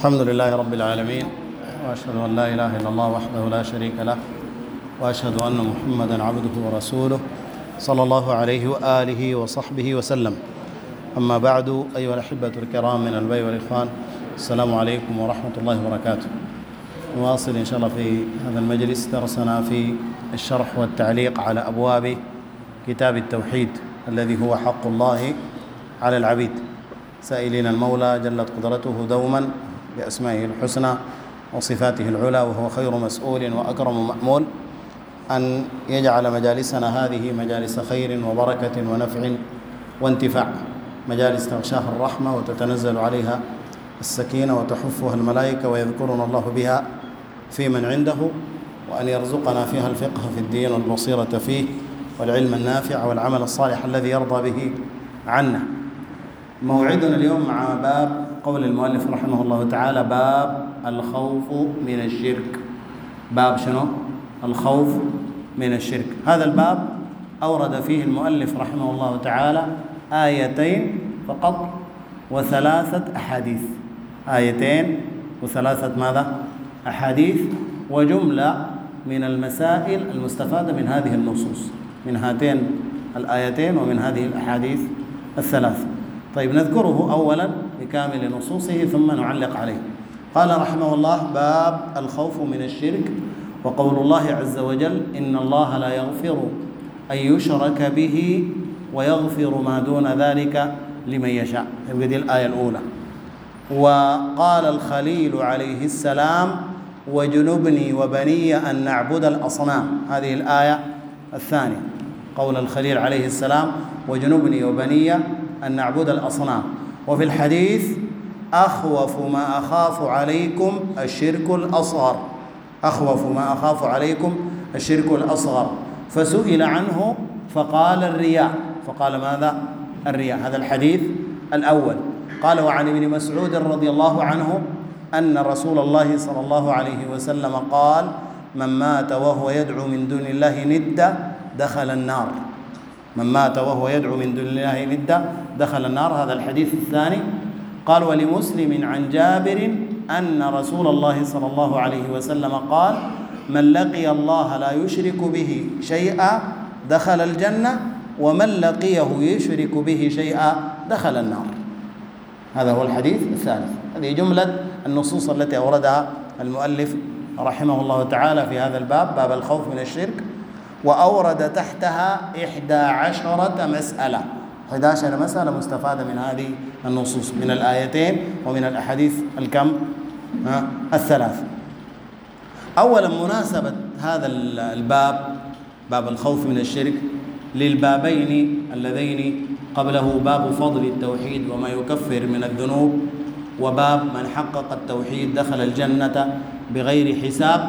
الحمد لله رب العالمين، وأشهد أن لا إله إلا الله وحده لا شريك له، وأشهد أن محمدًا عبده ورسوله صلى الله عليه وآله وصحبه وسلم. أما بعد، أيها الأحبة الكرام من البي والإخوان، السلام عليكم ورحمة الله وبركاته. نواصل إن شاء الله في هذا المجلس درسنا في الشرح والتعليق على أبواب كتاب التوحيد الذي هو حق الله على العبيد، سائلين المولى جلت قدرته دوما بأسمائه الحسنى وصفاته العلى، وهو خير مسؤول وأكرم مأمول، أن يجعل مجالسنا هذه مجالس خير وبركة ونفع وانتفاع، مجالس تغشاها الرحمة وتتنزل عليها السكينة وتحفها الملائكة ويذكرنا الله بها في من عنده، وأن يرزقنا فيها الفقه في الدين والبصيرة فيه والعلم النافع والعمل الصالح الذي يرضى به عنا. موعدنا اليوم مع باب قول المؤلف رحمه الله تعالى: باب الخوف من الشرك. باب شنو؟ الخوف من الشرك. هذا الباب أورد فيه المؤلف رحمه الله تعالى آيتين فقط وثلاثة أحاديث. آيتين وثلاثة ماذا؟ أحاديث، وجملة من المسائل المستفادة من هذه النصوص، من هاتين الآيتين ومن هذه الأحاديث الثلاث. طيب، نذكره أولا بكامل نصوصه ثم نعلق عليه. قال رحمه الله: باب الخوف من الشرك. وقول الله عز وجل: إن الله لا يغفر أن يشرك به ويغفر ما دون ذلك لمن يشاء. هذه الآية الأولى. وقال الخليل عليه السلام: وجنبني وبني أن نعبد الأصنام. هذه الآية الثانية، قول الخليل عليه السلام: وجنبني وبني أن نعبد الأصنام. وفي الحديث: أخوف ما أخاف عليكم الشرك الأصغر. أخوف ما أخاف عليكم الشرك الأصغر. فسئل عنه فقال: الرياء. فقال ماذا؟ الرياء. هذا الحديث الأول. قال: وعن ابن مسعود رضي الله عنه أن رسول الله صلى الله عليه وسلم قال: من مات وهو يدعو من دون الله ندا دخل النار. من مات وهو يدعو من دون الله ندا دخل النار. هذا الحديث الثاني. قال: ولمسلم عن جابر أن رسول الله صلى الله عليه وسلم قال: من لقي الله لا يشرك به شيئا دخل الجنة، ومن لقيه يشرك به شيئا دخل النار. هذا هو الحديث الثالث. هذه جملة النصوص التي أوردها المؤلف رحمه الله تعالى في هذا الباب، باب الخوف من الشرك، وأورد تحتها 11 مسألة. 11 مسألة مستفادة من هذه النصوص، من الآيتين ومن الأحاديث الكم؟ الثلاث. أولا، مناسبة هذا الباب، باب الخوف من الشرك، للبابين اللذين قبله: باب فضل التوحيد وما يكفر من الذنوب، وباب من حقق التوحيد دخل الجنة بغير حساب.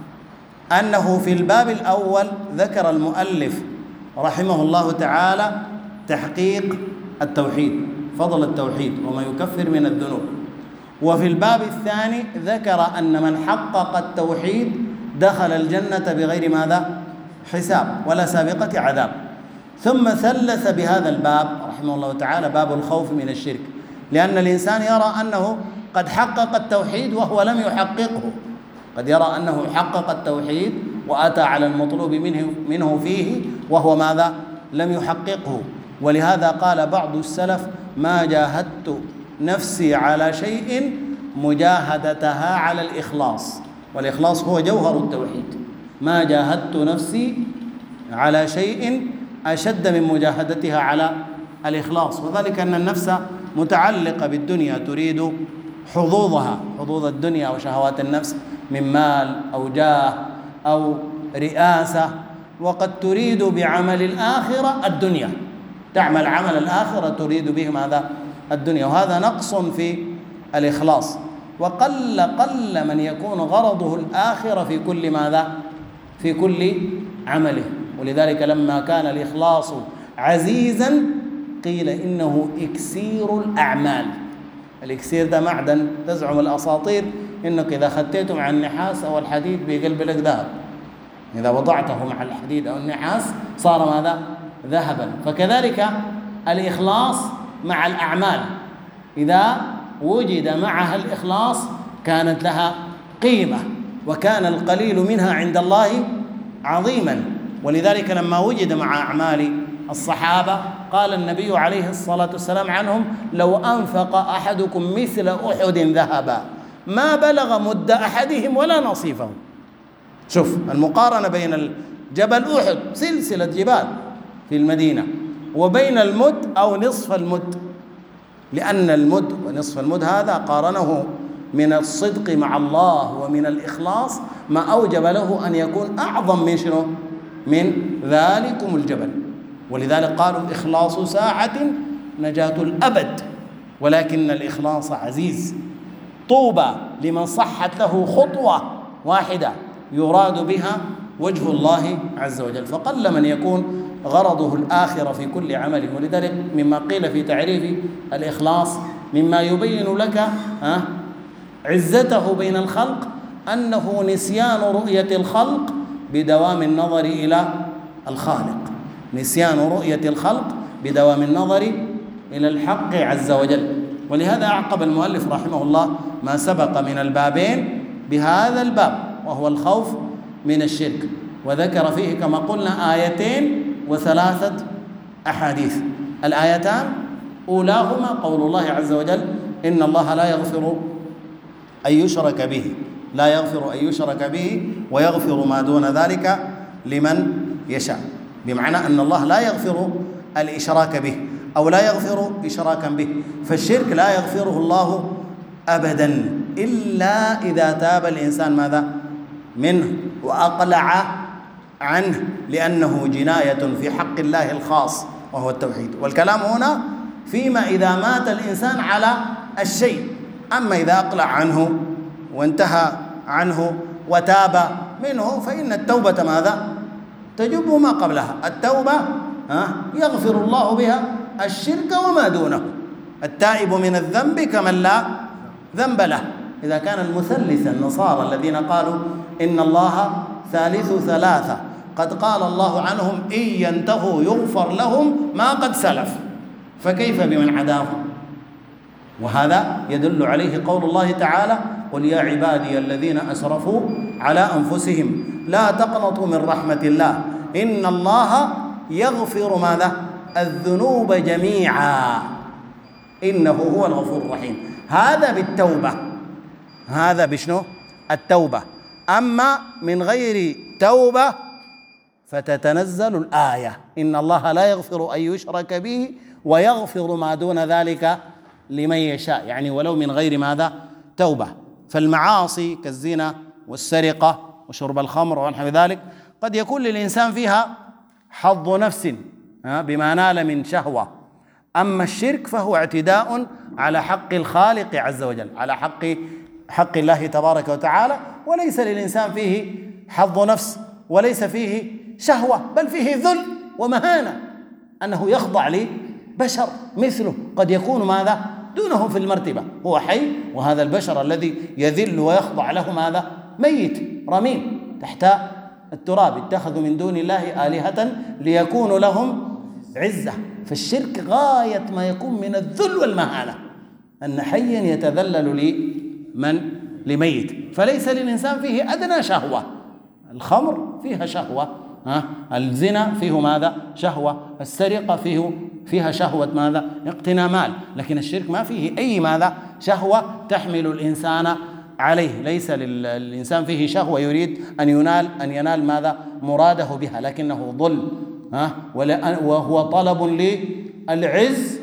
أنه في الباب الأول ذكر المؤلف رحمه الله تعالى تحقيق التوحيد، فضل التوحيد وما يكفر من الذنوب. وفي الباب الثاني ذكر أن من حقق التوحيد دخل الجنة بغير ماذا؟ حساب ولا سابقة عذاب. ثم ثلث بهذا الباب رحمه الله تعالى باب الخوف من الشرك، لأن الإنسان يرى أنه قد حقق التوحيد وهو لم يحققه. قد يرى أنه حقق التوحيد وأتى على المطلوب منه فيه وهو ماذا؟ لم يحققه. ولهذا قال بعض السلف: ما جاهدت نفسي على شيء مجاهدتها على الإخلاص. والإخلاص هو جوهر التوحيد. ما جاهدت نفسي على شيء أشد من مجاهدتها على الإخلاص، وذلك أن النفس متعلقة بالدنيا، تريد حظوظها، حظوظ الدنيا وشهوات النفس من مال أو جاه أو رئاسة، وقد تريد بعمل الآخرة الدنيا، تعمل عمل الآخرة تريد به ماذا؟ الدنيا. وهذا نقص في الإخلاص، وقل من يكون غرضه الآخرة في كل ماذا؟ في كل عمله. ولذلك لما كان الإخلاص عزيزا قيل إنه إكسير الأعمال. الإكسير ده معدن، تزعم الأساطير إنك إذا خديته مع النحاس أو الحديد بيقلب لك ذهب، إذا وضعته مع الحديد أو النحاس صار ماذا؟ ذهبا. فكذلك الإخلاص مع الأعمال، إذا وجد معها الإخلاص كانت لها قيمة، وكان القليل منها عند الله عظيما. ولذلك لما وجد مع أعمال الصحابة قال النبي عليه الصلاة والسلام عنهم: لو أنفق أحدكم مثل أحد ذهبا ما بلغ مد أحدهم ولا نصيفه. شوف المقارنة بين جبل أحد سلسلة جبال في المدينة وبين المد أو نصف المد، لأن المد ونصف المد هذا قارنه من الصدق مع الله ومن الإخلاص ما أوجب له أن يكون أعظم من شنو؟ من ذلكم الجبل. ولذلك قالوا: إخلاص ساعة نجاة الأبد. ولكن الإخلاص عزيز. طوبى لمن صحت له خطوة واحدة يراد بها وجه الله عز وجل، فقل من يكون غرضه الآخرة في كل عمل. ولذلك مما قيل في تعريف الإخلاص مما يبين لك عزته بين الخلق أنه نسيان رؤية الخلق بدوام النظر إلى الخالق، نسيان رؤية الخلق بدوام النظر إلى الحق عز وجل. ولهذا أعقب المؤلف رحمه الله ما سبق من البابين بهذا الباب، وهو الخوف من الشرك، وذكر فيه كما قلنا آيتين وثلاثة أحاديث. الآيتان أولاهما قول الله عز وجل: إن الله لا يغفر أن يشرك به، لا يغفر أن يشرك به ويغفر ما دون ذلك لمن يشاء. بمعنى أن الله لا يغفر الإشراك به أو لا يغفر إشراكا به، فالشرك لا يغفره الله أبدا إلا إذا تاب الإنسان ماذا؟ منه وأقلع عنه، لأنه جناية في حق الله الخاص وهو التوحيد. والكلام هنا فيما إذا مات الإنسان على الشيء. أما إذا أقلع عنه وانتهى عنه وتاب منه فإن التوبة ماذا؟ تجب ما قبلها. التوبة يغفر الله بها الشرك وما دونه. التائب من الذنب كمن لا ذنب له. إذا كان المثلث النصارى الذين قالوا إن الله ثالث ثلاثة قد قال الله عنهم: إن ينتهوا يغفر لهم ما قد سلف، فكيف بمن عداهم؟ وهذا يدل عليه قول الله تعالى: قل يا عبادي الذين أسرفوا على أنفسهم لا تقنطوا من رحمة الله إن الله يغفر ماذا؟ الذنوب جميعا إنه هو الغفور الرحيم. هذا بالتوبة، هذا بشنو؟ التوبة. أما من غير توبة فتتنزل الآية: إن الله لا يغفر أن يشرك به ويغفر ما دون ذلك لمن يشاء، يعني ولو من غير ماذا؟ توبة. فالمعاصي كالزنا والسرقة وشرب الخمر ونحو ذلك قد يكون للإنسان فيها حظ نفس بما نال من شهوة. أما الشرك فهو اعتداء على حق الخالق عز وجل، على حق الله تبارك وتعالى، وليس للإنسان فيه حظ نفس وليس فيه شهوة، بل فيه ذل ومهانة، أنه يخضع لبشر مثله قد يكون ماذا؟ دونه في المرتبة، هو حي وهذا البشر الذي يذل ويخضع له ماذا؟ ميت رميم تحت التراب. اتخذوا من دون الله آلهة ليكونوا لهم عزة. فالشرك غاية ما يكون من الذل والمهانة، أن حيا يتذلل لميت، فليس للإنسان فيه أدنى شهوة. الخمر فيها شهوة، الزنا فيه ماذا؟ شهوة. السرقة فيها شهوة ماذا؟ اقتناء مال. لكن الشرك ما فيه أي ماذا؟ شهوة تحمل الإنسان عليه. ليس للإنسان فيه شهوة يريد أن ينال ماذا؟ مراده بها، لكنه ظلم وهو طلب للعز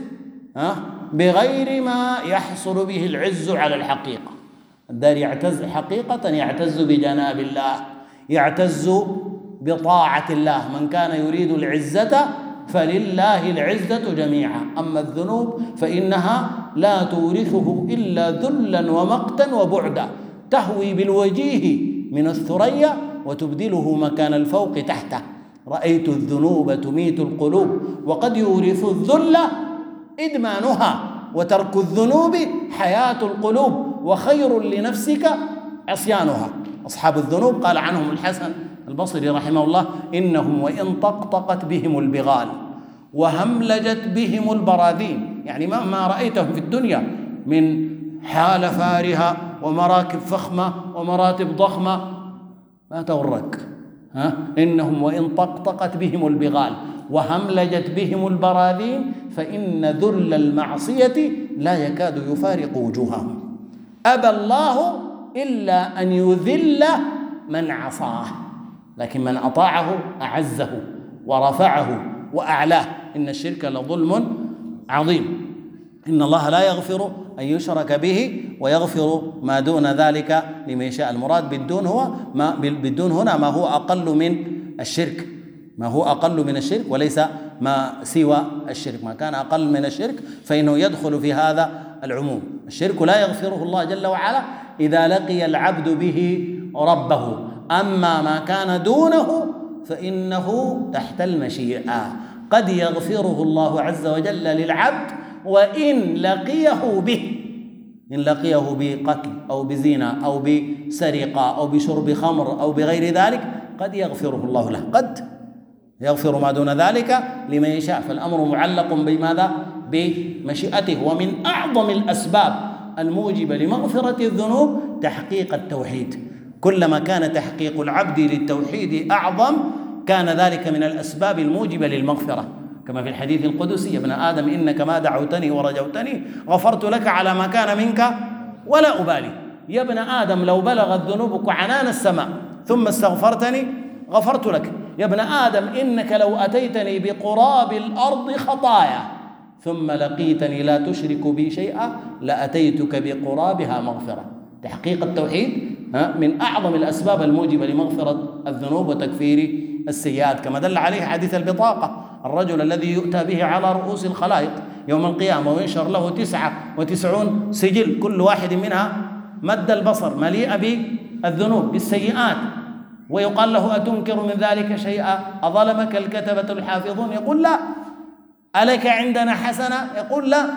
بغير ما يحصل به العز على الحقيقة. الدار يعتز حقيقة، يعتز بجناب الله، يعتز بطاعة الله. من كان يريد العزة فلله العزة جميعا. أما الذنوب فإنها لا تورثه إلا ذلا ومقتا وبعدا، تهوي بالوجيه من الثريا وتبدله مكان الفوق تحته. رأيت الذنوب تميت القلوب وقد يورث الذل إدمانها، وترك الذنوب حياة القلوب، وخير لنفسك عصيانها. أصحاب الذنوب قال عنهم الحسن البصري رحمه الله: إنهم وإن طقطقت بهم البغال وهملجت بهم البراذين، يعني مهما رأيتهم في الدنيا من حال فارهة ومراكب فخمة ومراتب ضخمة، ما تغرك. إنهم وإن طقطقت بهم البغال وهملجت بهم البراذين فإن ذل المعصية لا يكاد يفارق وجوههم. أبى الله إلا أن يذل من عصاه، لكن من أطاعه أعزه ورفعه وأعلاه. إن الشرك لظلم عظيم. إن الله لا يغفر أن يشرك به ويغفر ما دون ذلك لمن يشاء. المراد بالدون هنا ما هو أقل من الشرك، ما هو أقل من الشرك وليس ما سوى الشرك. ما كان أقل من الشرك فإنه يدخل في هذا العموم. الشرك لا يغفره الله جل وعلا إذا لقي العبد به ربه، أما ما كان دونه فإنه تحت المشيئة. قد يغفره الله عز وجل للعبد وإن لقيه به، إن لقيه بقتل أو بزنا أو بسرقة أو بشرب خمر أو بغير ذلك قد يغفره الله له، قد يغفر ما دون ذلك لمن يشاء. فالأمر معلق بماذا؟ بمشيئته. ومن أعظم الأسباب الموجبة لمغفرة الذنوب تحقيق التوحيد. كلما كان تحقيق العبد للتوحيد أعظم كان ذلك من الأسباب الموجبة للمغفرة، كما في الحديث القدسي: يا ابن آدم إنك ما دعوتني ورجوتني غفرت لك على ما كان منك ولا أبالي. يا ابن آدم لو بلغت ذنوبك عنان السماء ثم استغفرتني غفرت لك. يا ابن آدم إنك لو أتيتني بقراب الأرض خطايا ثم لقيتني لا تشرك بي شيئا لأتيتك بقرابها مغفرة. تحقيق التوحيد من أعظم الأسباب الموجبة لمغفرة الذنوب وتكفير السيئات، كما دل عليه حديث البطاقة: الرجل الذي يؤتى به على رؤوس الخلائق يوم القيامة وينشر له 99 سجل، كل واحد منها مد البصر مليئة بالذنوب بالسيئات، ويقال له: أتنكر من ذلك شيئا؟ أظلمك الكتبة الحافظون؟ يقول: لا. ألك عندنا حسنة؟ يقول: لا.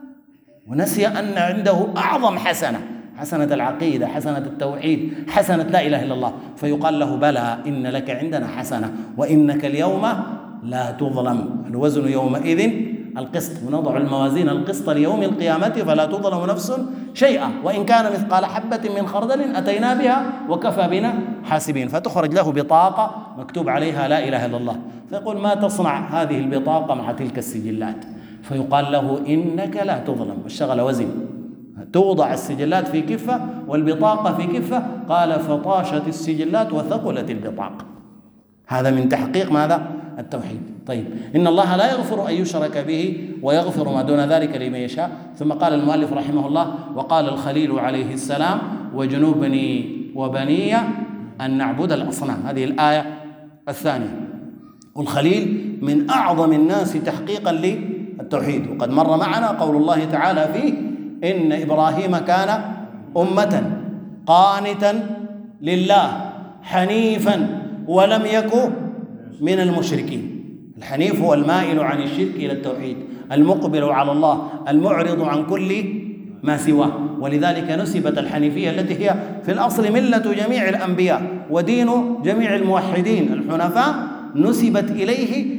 ونسي أن عنده أعظم حسنة، حسنة العقيدة، حسنة التوحيد، حسنة لا إله إلا الله. فيقال له: بلى، إن لك عندنا حسنة وإنك اليوم لا تظلم. الوزن يومئذ القسط، ونضع الموازين القسط ليوم القيامة فلا تظلم نفس شيئا وإن كان مثقال حبة من خردل أتينا بها وكفى بنا حاسبين. فتخرج له بطاقة مكتوب عليها لا إله إلا الله، فيقول: ما تصنع هذه البطاقة مع تلك السجلات؟ فيقال له: إنك لا تظلم. والشغل وزن، توضع السجلات في كفة والبطاقة في كفة. قال: فطاشت السجلات وثقلت البطاقة. هذا من تحقيق ماذا؟ التوحيد. طيب، إن الله لا يغفر أن يشرك به ويغفر ما دون ذلك لمن يشاء. ثم قال المؤلف رحمه الله: وقال الخليل عليه السلام: وجنوبني وبني أن نعبد الأصنام. هذه الآية الثانية. والخليل من أعظم الناس تحقيقا للتوحيد، وقد مر معنا قول الله تعالى فيه: إن إبراهيم كان أمة قانتا لله حنيفا ولم يكن من المشركين. الحنيف هو المائل عن الشرك إلى التوحيد، المقبل على الله، المعرض عن كل ما سواه. ولذلك نسبت الحنيفية التي هي في الأصل ملة جميع الأنبياء ودين جميع الموحدين الحنفاء، نسبت إليه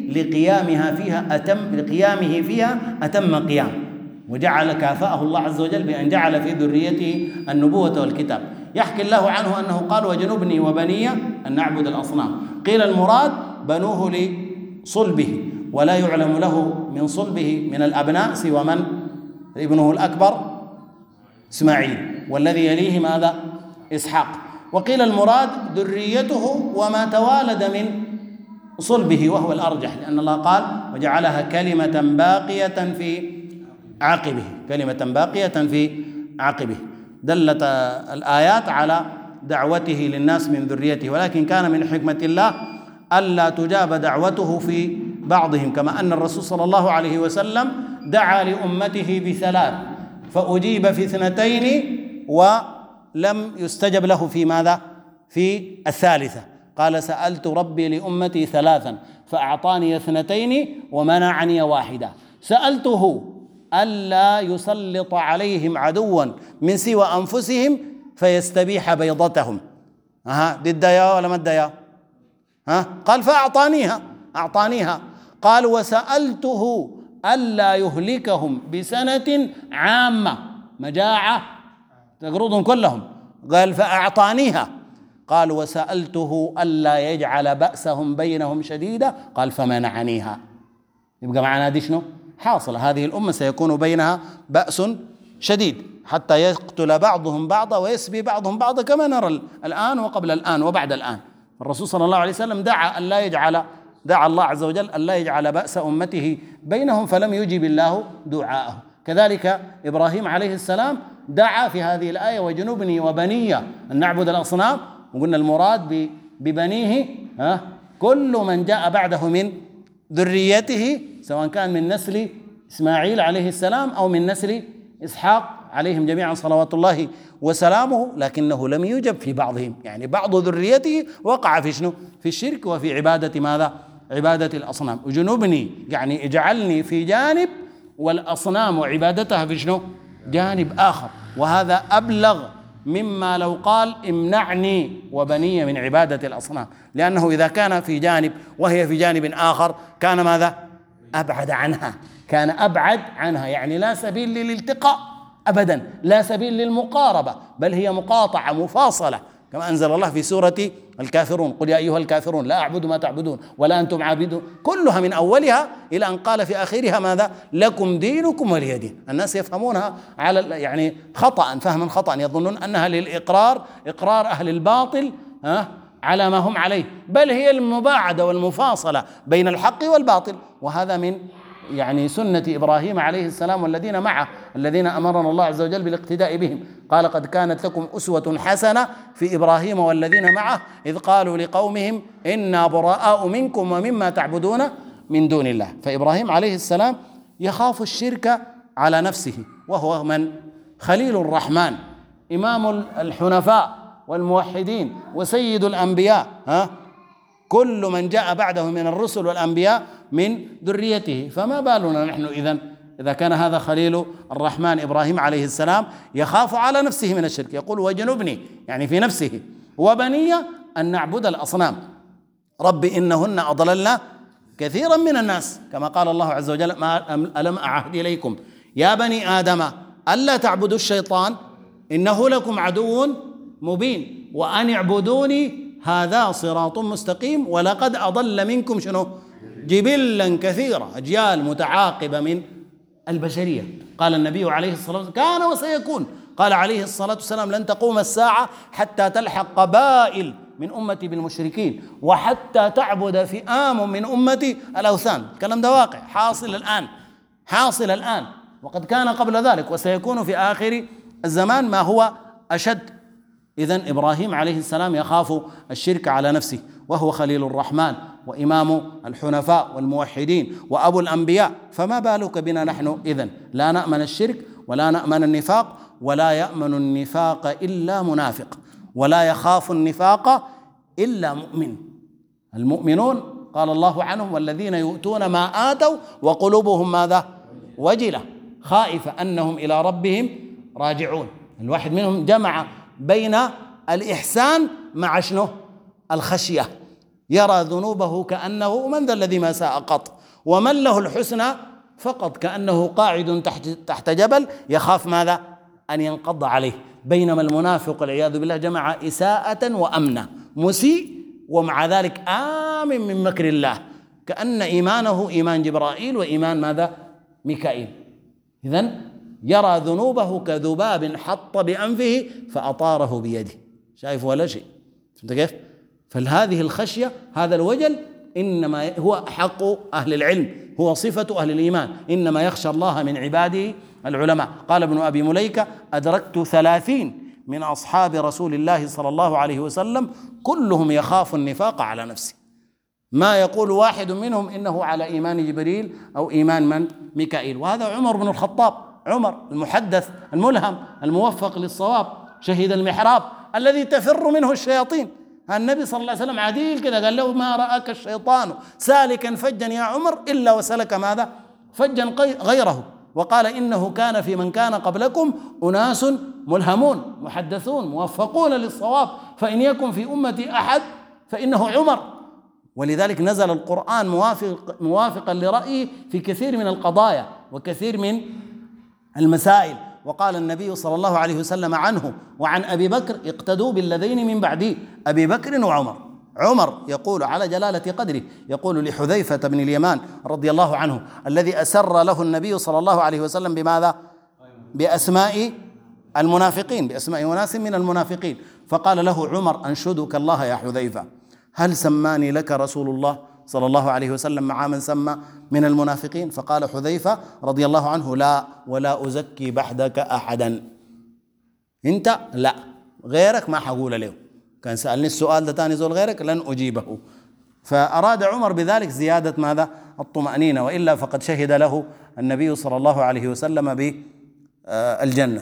لقيامه فيها أتم قيام، وجعل كافأه الله عز وجل بأن جعل في ذريته النبوة والكتاب. يحكي الله عنه أنه قال: وجنبني وبني أن نعبد الأصنام. قيل المراد بنوه لصلبه، ولا يعلم له من صلبه من الأبناء سوى من؟ ابنه الأكبر إسماعيل، والذي يليه ماذا؟ إسحاق. وقيل المراد ذريته وما توالد من صلبه، وهو الأرجح، لأن الله قال: وجعلها كلمة باقية في عقبه، كلمة باقية في عقبه. دلت الآيات على دعوته للناس من ذريته، ولكن كان من حكمة الله ألا تجاب دعوته في بعضهم، كما أن الرسول صلى الله عليه وسلم دعا لأمته ب3 فأجيب في 2 ولم يستجب له في ماذا؟ في 3. قال: سألت ربي لأمتي 3 فأعطاني 2 ومنعني 1. سألته ألا يسلط عليهم عدوا من سوى أنفسهم فيستبيح بيضتهم. دي الديا ولا ما الديا؟ قال: أعطانيها. قال: وسألته ألا يهلكهم بسنة عامة، مجاعة تقرضهم كلهم. قال فأعطانيها. قال وسألته ألا يجعل بأسهم بينهم شديدا، قال فمنعنيها. يبقى معنى هذه شنو؟ حاصل هذه الأمة سيكون بينها بأس شديد حتى يقتل بعضهم بعضا ويسبي بعضهم بعضا كما نرى الآن وقبل الآن وبعد الآن. الرسول صلى الله عليه وسلم دعا الله عز وجل ألا يجعل بأس أمته بينهم، فلم يجب الله دعاءه. كذلك إبراهيم عليه السلام دعا في هذه الآية وجنبني وبني أن نعبد الأصنام، وقلنا المراد ببنيه كل من جاء بعده من ذريته، سواء كان من نسل إسماعيل عليه السلام أو من نسل إسحاق عليهم جميعا صلوات الله وسلامه، لكنه لم يوجب في بعضهم، يعني بعض ذريته وقع في شنو؟ في الشرك وفي عبادة ماذا؟ عبادة الأصنام. وجنبني يعني اجعلني في جانب، والأصنام وعبادتها في شنو؟ جانب آخر. وهذا أبلغ مما لو قال امنعني وبني من عبادة الأصنام، لأنه إذا كان في جانب وهي في جانب آخر كان ماذا؟ أبعد عنها، كان أبعد عنها، يعني لا سبيل للالتقاء أبدا، لا سبيل للمقاربة، بل هي مقاطعة مفاصلة، كما أنزل الله في سورة الكافرون: قل يا أيها الكافرون لا أعبد ما تعبدون ولا أنتم عابدون، كلها من أولها إلى أن قال في آخرها ماذا؟ لكم دينكم ولي دين. الناس يفهمونها على يعني خطأ، فهما خطأ، يظنون أنها للإقرار، إقرار أهل الباطل على ما هم عليه، بل هي المباعدة والمفاصلة بين الحق والباطل. وهذا من يعني سنة إبراهيم عليه السلام والذين معه، الذين أمرنا الله عز وجل بالاقتداء بهم. قال: قد كانت لكم أسوة حسنة في إبراهيم والذين معه إذ قالوا لقومهم إنا براء منكم ومما تعبدون من دون الله. فإبراهيم عليه السلام يخاف الشرك على نفسه، وهو من خليل الرحمن، إمام الحنفاء والموحدين وسيد الأنبياء، كل من جاء بعده من الرسل والأنبياء من ذريته، فما بالنا نحن إذا كان هذا خليل الرحمن إبراهيم عليه السلام يخاف على نفسه من الشرك. يقول: وجنبني، يعني في نفسه، وبني أن نعبد الأصنام رب إنهن أضللن كثيرا من الناس، كما قال الله عز وجل: ألم أعهد إليكم يا بني آدم ألا تعبدوا الشيطان إنه لكم عدو مبين وأن اعبدوني هذا صراط مستقيم ولقد أضل منكم شنو؟ جبلا كثيرا، أجيال متعاقبة من البشرية. قال النبي عليه الصلاة والسلام: كان وسيكون. قال عليه الصلاة والسلام: لن تقوم الساعة حتى تلحق قبائل من أمتي بالمشركين وحتى تعبد فئام من أمتي الأوثان. الكلام ده واقع حاصل الآن وقد كان قبل ذلك، وسيكون في آخر الزمان ما هو أشد. إذن إبراهيم عليه السلام يخاف الشرك على نفسه، وهو خليل الرحمن وإمام الحنفاء والموحدين وأبو الأنبياء، فما بالك بنا نحن؟ إذن لا نأمن الشرك ولا نأمن النفاق، ولا يأمن النفاق إلا منافق، ولا يخاف النفاق إلا مؤمن. المؤمنون قال الله عنهم: والذين يؤتون ما آتوا وقلوبهم ماذا؟ وجلة خائفة أنهم إلى ربهم راجعون. الواحد منهم جمع بين الإحسان مع شنو؟ الخشية. يرى ذنوبه كأنه من ذا الذي ما ساء قط، ومن له الحسنى فقط، كأنه قاعد تحت جبل يخاف ماذا؟ أن ينقض عليه. بينما المنافق والعياذ بالله جمع إساءة وأمنا، مسيء ومع ذلك آمن من مكر الله، كأن إيمانه إيمان جبرائيل وإيمان ماذا؟ ميكائيل. إذن يرى ذنوبه كذباب حط بأنفه فأطاره بيده، شايف ولا شيء. فهمت كيف؟ فهذه الخشية، هذا الوجل، إنما هو حق أهل العلم، هو صفة أهل الإيمان، إنما يخشى الله من عباده العلماء. قال ابن أبي مليكة: أدركت 30 من أصحاب رسول الله صلى الله عليه وسلم كلهم يخاف النفاق على نفسه، ما يقول واحد منهم إنه على إيمان جبريل أو إيمان من؟ ميكائيل. وهذا عمر بن الخطاب، عمر المحدث الملهم الموفق للصواب، شهيد المحراب الذي تفر منه الشياطين. النبي صلى الله عليه وسلم عديل كذا قال له: ما رآك الشيطان سالكا فجا يا عمر إلا وسلك ماذا؟ فجا غيره. وقال: إنه كان في من كان قبلكم أناس ملهمون محدثون موفقون للصواب، فإن يكن في أمتي أحد فإنه عمر. ولذلك نزل القرآن موافقا لرأيه في كثير من القضايا وكثير من المسائل، وقال النبي صلى الله عليه وسلم عنه وعن أبي بكر: اقتدوا بالذين من بعدي، أبي بكر وعمر. عمر يقول على جلالة قدره، يقول لحذيفة بن اليمان رضي الله عنه الذي أسر له النبي صلى الله عليه وسلم بماذا؟ بأسماء المنافقين، بأسماء أناس من المنافقين، فقال له عمر: أنشدك الله يا حذيفة، هل سماني لك رسول الله صلى الله عليه وسلم مع من سمى من المنافقين؟ فقال حذيفة رضي الله عنه: لا، ولا أزكي بعدك أحدا. أنت لا، غيرك ما حقول له، كان سألني السؤال ده تاني زول غيرك لن أجيبه. فأراد عمر بذلك زيادة ماذا؟ الطمأنينة، وإلا فقد شهد له النبي صلى الله عليه وسلم بالجنة.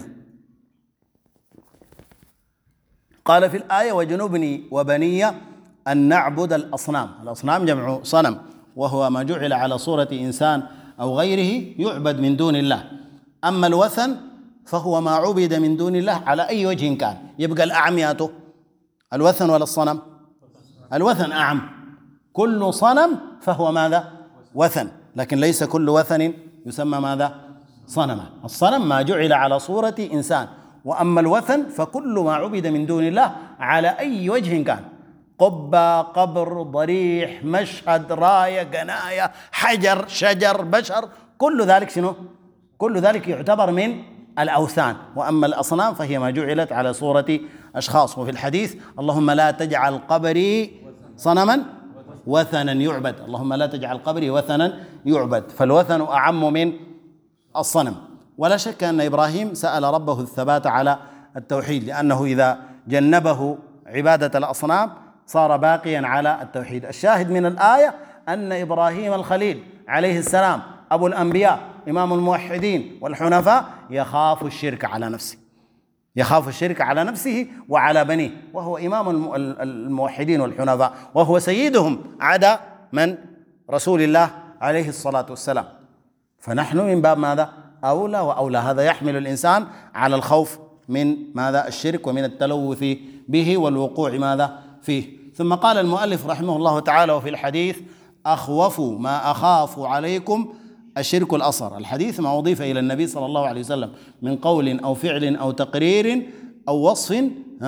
قال في الآية: وجنبني وبني أن نعبد الأصنام. الأصنام جمع صنم، وهو ما جعل على صورة إنسان أو غيره يعبد من دون الله. أما الوثن فهو ما عبد من دون الله على أي وجه كان. يبقى الأعمياته الوثن ولا الصنم؟ الوثن أعم، كل صنم فهو ماذا؟ وثن، لكن ليس كل وثن يسمى ماذا؟ صنما. الصنم ما جعل على صورة إنسان، وأما الوثن فكل ما عبد من دون الله على أي وجه كان، قبة، قبر، ضريح، مشهد، راية، قناية، حجر، شجر، بشر، كل ذلك شنو؟ كل ذلك يعتبر من الأوثان. وأما الأصنام فهي ما جعلت على صورة أشخاص. وفي الحديث: اللهم لا تجعل قبري صنما وثنا يعبد، اللهم لا تجعل قبري وثنا يعبد. فالوثن أعم من الصنم. ولا شك أن إبراهيم سأل ربه الثبات على التوحيد، لأنه إذا جنبه عبادة الأصنام صار باقيا على التوحيد. الشاهد من الآية أن إبراهيم الخليل عليه السلام أبو الأنبياء إمام الموحدين والحنفاء يخاف الشرك على نفسه، يخاف الشرك على نفسه وعلى بنيه، وهو إمام الموحدين والحنفاء، وهو سيدهم عدا من؟ رسول الله عليه الصلاة والسلام. فنحن من باب ماذا؟ أولى وأولى. هذا يحمل الإنسان على الخوف من ماذا؟ الشرك، ومن التلوث به والوقوع ماذا؟ فيه. ثم قال المؤلف رحمه الله تعالى: وفي الحديث: أخوف ما أخاف عليكم الشرك الأصغر. الحديث ما أضيف إلى النبي صلى الله عليه وسلم من قول أو فعل أو تقرير أو وصف،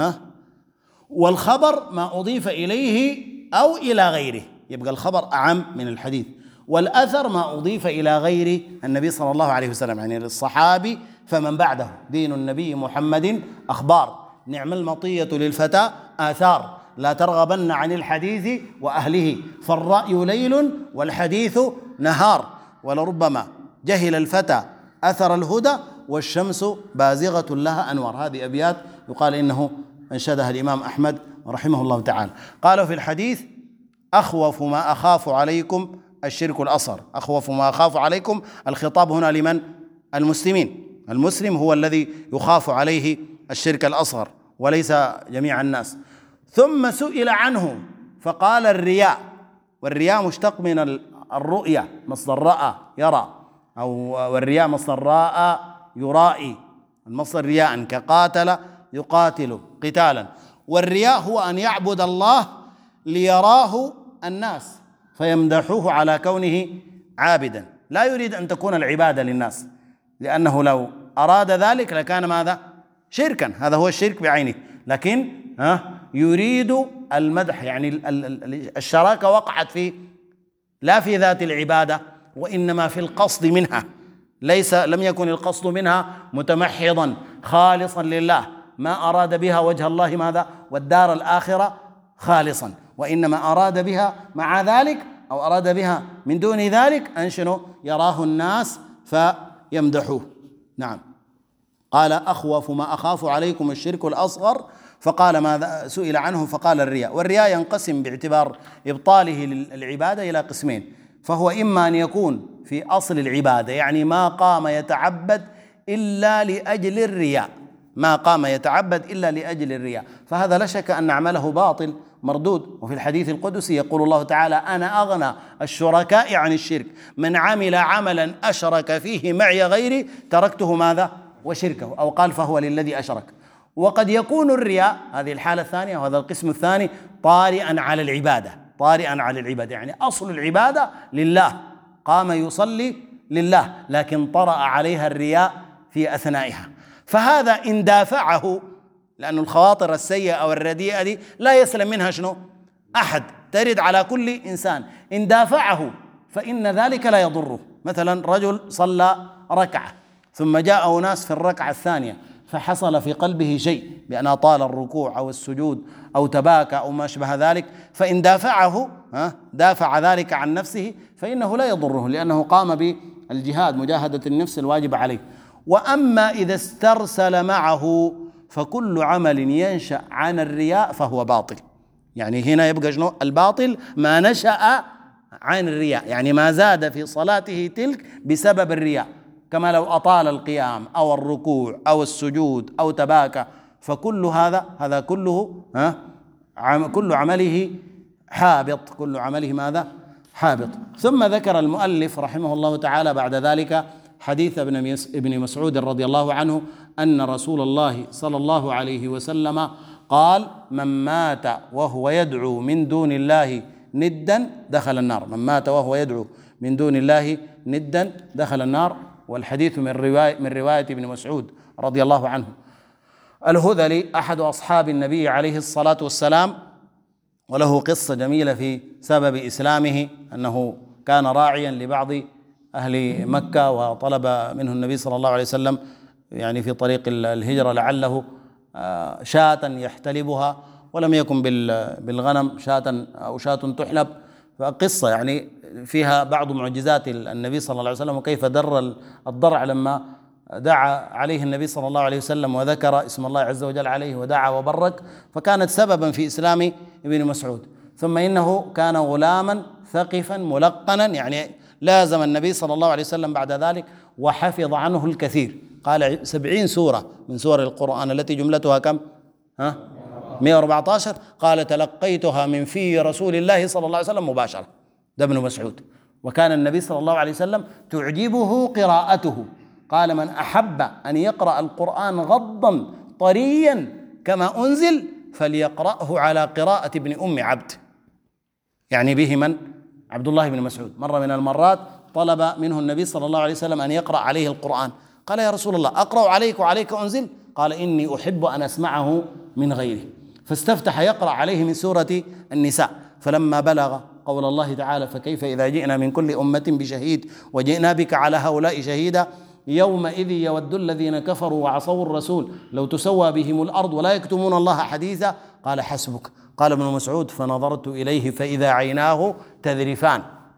والخبر ما أضيف إليه أو إلى غيره، يبقى الخبر أعم من الحديث. والأثر ما أضيف إلى غير النبي صلى الله عليه وسلم، يعني للصحابي فمن بعده. دين النبي محمد أخبار، نعم المطية للفتى آثار، لا ترغبن عن الحديث وأهله، فالرأي ليل والحديث نهار، ولربما جهل الفتى أثر الهدى والشمس بازغة لها أنوار. هذه أبيات يقال إنه أنشدها الإمام أحمد رحمه الله تعالى. قال في الحديث: أخوف ما أخاف عليكم الشرك الأصغر. أخوف ما أخاف عليكم، الخطاب هنا لمن؟ المسلمين. المسلم هو الذي يخاف عليه الشرك الأصغر وليس جميع الناس. ثم سئل عنه فقال: الرياء. والرياء مشتق من الرؤية، مصدر رأى يرى، والرياء مصدر راء يرائي، المصدر رياء كقاتل يقاتل قتالا. والرياء هو أن يعبد الله ليراه الناس فيمدحوه على كونه عابدا، لا يريد أن تكون العبادة للناس، لأنه لو أراد ذلك لكان ماذا؟ شركا، هذا هو الشرك بعينه. لكن يريد المدح، يعني الشراكة وقعت في لا في ذات العبادة وإنما في القصد منها، لم يكن القصد منها متمحضا خالصا لله، ما أراد بها وجه الله ماذا؟ والدار الآخرة خالصا، وإنما أراد بها مع ذلك أو أراد بها من دون ذلك أن شنو؟ يراه الناس فيمدحوه. نعم. قال: أخوف ما أخاف عليكم الشرك الأصغر. فقال ماذا؟ سئل عنه فقال: الرياء. والرياء ينقسم باعتبار إبطاله للعبادة إلى قسمين، فهو إما أن يكون في أصل العبادة، يعني ما قام يتعبد إلا لأجل الرياء، ما قام يتعبد إلا لأجل الرياء، فهذا لا شك أن عمله باطل مردود. وفي الحديث القدسي يقول الله تعالى: أنا أغنى الشركاء عن الشرك، من عمل عملا أشرك فيه معي غيري تركته ماذا؟ وشركه، أو قال: فهو للذي أشرك. وقد يكون الرياء، هذه الحالة الثانية وهذا القسم الثاني، طارئا على العبادة، طارئا على العبادة، يعني أصل العبادة لله، قام يصلي لله لكن طرأ عليها الرياء في أثنائها. فهذا إن دافعه، لأن الخواطر السيئة أو الرديئة دي لا يسلم منها شنو؟ أحد، ترد على كل إنسان. إن دافعه فإن ذلك لا يضره. مثلا رجل صلى ركعة ثم جاءه ناس في الركعة الثانية فحصل في قلبه شيء بأن أطال الركوع أو السجود أو تباكى أو ما شبه ذلك، فإن دافعه دافع ذلك عن نفسه فإنه لا يضره، لأنه قام بالجهاد مجاهدة النفس الواجب عليه. وأما إذا استرسل معه فكل عمل ينشأ عن الرياء فهو باطل. يعني هنا يبقى شنو؟ الباطل ما نشأ عن الرياء، يعني ما زاد في صلاته تلك بسبب الرياء، كما لو أطال القيام أو الركوع أو السجود أو تباكى، فكل هذا كله كل عمله حابط، كل عمله ماذا؟ حابط. ثم ذكر المؤلف رحمه الله تعالى بعد ذلك حديث ابن مسعود رضي الله عنه أن رسول الله صلى الله عليه وسلم قال: من مات وهو يدعو من دون الله ندا دخل النار. من مات وهو يدعو من دون الله ندا دخل النار. والحديث من رواية ابن مسعود رضي الله عنه. الهذلي أحد أصحاب النبي عليه الصلاة والسلام، وله قصة جميلة في سبب إسلامه، أنه كان راعيا لبعض أهل مكة وطلب منه النبي صلى الله عليه وسلم يعني في طريق الهجرة لعله شاة يحتلبها، ولم يكن بالغنم شاة أو شاة تحلب. فقصة يعني فيها بعض معجزات النبي صلى الله عليه وسلم، وكيف در الضرع لما دعا عليه النبي صلى الله عليه وسلم وذكر اسم الله عز وجل عليه ودعا وبرك، فكانت سببا في إسلام ابن مسعود. ثم إنه كان غلاما ثقفا ملقنا، يعني لازم النبي صلى الله عليه وسلم بعد ذلك وحفظ عنه الكثير. قال 70 سورة من سور القرآن التي جملتها كم؟ 114. قال: تلقيتها من في رسول الله صلى الله عليه وسلم مباشرة. ده ابن مسعود. وكان النبي صلى الله عليه وسلم تعجبه قراءته. قال: من أحب أن يقرأ القرآن غضا طريا كما أنزل فليقرأه على قراءة ابن أم عبد، يعني به من؟ عبد الله بن مسعود. مرة من المرات طلب منه النبي صلى الله عليه وسلم أن يقرأ عليه القرآن. قال: يا رسول الله، أقرأ عليك وعليك أنزل؟ قال: إني أحب أن أسمعه من غيره. فاستفتح يقرأ عليه من سورة النساء. فلما بلغ قول الله تعالى: فكيف إذا جئنا من كل أمة بشهيد وجئنا بك على هؤلاء شهيدا يومئذ يود الذين كفروا وعصوا الرسول لو تسوى بهم الأرض ولا يكتمون الله حديثا. قال: حسبك. قال ابن مسعود: فنظرت إليه فإذا عيناه تذرفان.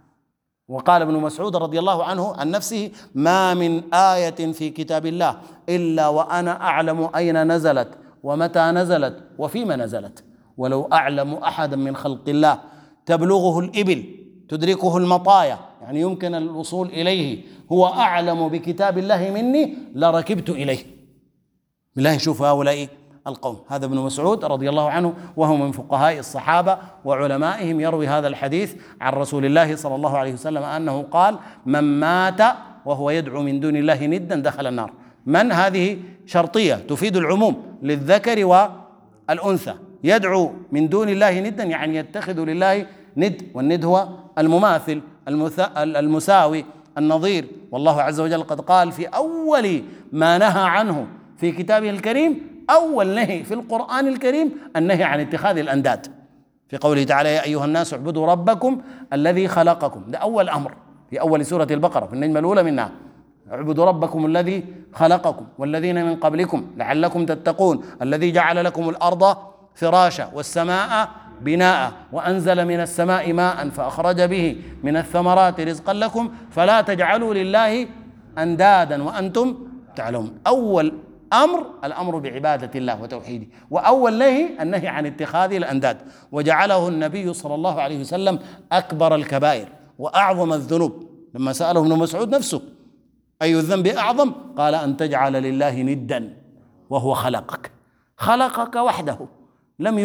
وقال ابن مسعود رضي الله عنه عن نفسه: ما من آية في كتاب الله إلا وأنا أعلم أين نزلت ومتى نزلت وفيما نزلت، ولو أعلم أحدا من خلق الله تبلغه الإبل تدركه المطايا، يعني يمكن الوصول إليه، هو أعلم بكتاب الله مني لركبت إليه. بالله شوف هؤلاء القوم. هذا ابن مسعود رضي الله عنه، وهو من فقهاء الصحابة وعلمائهم، يروي هذا الحديث عن رسول الله صلى الله عليه وسلم أنه قال: من مات وهو يدعو من دون الله ندا دخل النار. من هذه شرطية تفيد العموم للذكر والأنثى. يدعو من دون الله ندا يعني يتخذ لله ند، والند هو المماثل المساوي النظير. والله عز وجل قد قال في أول ما نهى عنه في كتابه الكريم، أول نهي في القرآن الكريم النهي عن اتخاذ الأنداد، في قوله تعالى: يا أيها الناس اعبدوا ربكم الذي خلقكم. ده أول أمر في أول سورة البقرة، في النجمة الأولى منها: اعبدوا ربكم الذي خلقكم والذين من قبلكم لعلكم تتقون الذي جعل لكم الأرض فراشا والسماء بناء وأنزل من السماء ماء فأخرج به من الثمرات رزقا لكم فلا تجعلوا لله أندادا وأنتم تعلمون. أول أمر الأمر بعبادة الله وتوحيده، وأول نهي النهي عن اتخاذ الأنداد، وجعله النبي صلى الله عليه وسلم أكبر الكبائر وأعظم الذنوب. لما سأله ابن مسعود نفسه: أي الذنب أعظم؟ قال: أن تجعل لله ندا وهو خلقك وحده، لم